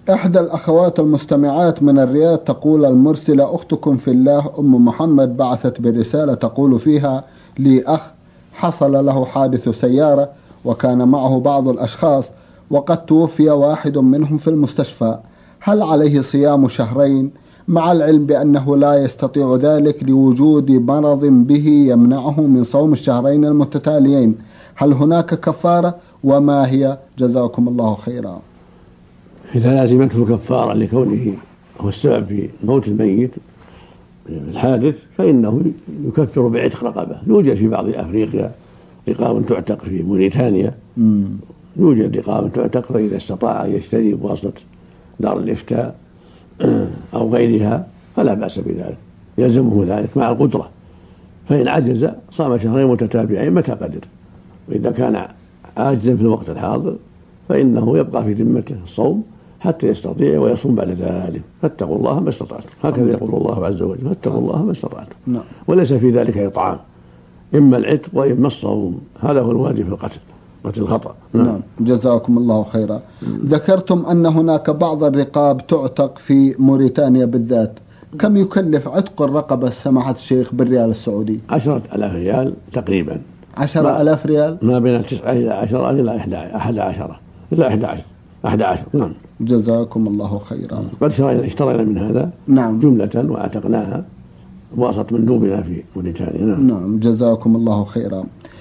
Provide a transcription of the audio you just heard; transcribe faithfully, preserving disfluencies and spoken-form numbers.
إحدى الأخوات المستمعات من الرياض تقول: المرسلة أختكم في الله أم محمد بعثت برسالة تقول فيها: لي أخ حصل له حادث سيارة وكان معه بعض الأشخاص وقد توفي واحد منهم في المستشفى، هل عليه صيام شهرين مع العلم بأنه لا يستطيع ذلك لوجود مرض به يمنعه من صوم الشهرين المتتاليين؟ هل هناك كفارة وما هي؟ جزاكم الله خيرا. إذا لازمته كفارة لكونه هو السبب في موت الميت في الحادث فإنه يكفر بعتق رقبة. يوجد في بعض أفريقيا رقاب تعتق في موريتانيا، يوجد رقاب تعتق، فإذا استطاع أن يشتري بواسطة دار الإفتاء أو غيرها فلا بأس بذلك، يلزمه ذلك مع القدرة. فإن عجز صام شهرين متتابعين متى قدر، وإذا كان عاجزا في الوقت الحاضر فإنه يبقى في ذمته الصوم حتى يستطيع ويصوم بعد ذلك. فاتقوا الله ما استطعتم، هكذا يقول الله عز وجل: فاتقوا الله ما استطعتم. نعم. وليس في ذلك إطعام، إما العتق وإما الصوم، هذا هو الواجب في القتل، قتل الخطأ. نعم. نعم. جزاكم الله خيرا. ذكرتم أن هناك بعض الرقاب تعتق في موريتانيا بالذات، كم يكلف عتق الرقبة سماحة الشيخ بالريال السعودي؟ عشرة ألاف ريال تقريبا. عشرة ألاف ريال؟ ما بين تسعة إلى عشرة إلى أحد عشرة إلى أحد عشر أحد عشر. نعم. جزاكم الله خيرا. قد اشترينا من هذا نعم جملة واعتقناها بواسطة مندوبنا في موريتانيا. نعم. نعم. جزاكم الله خيرا.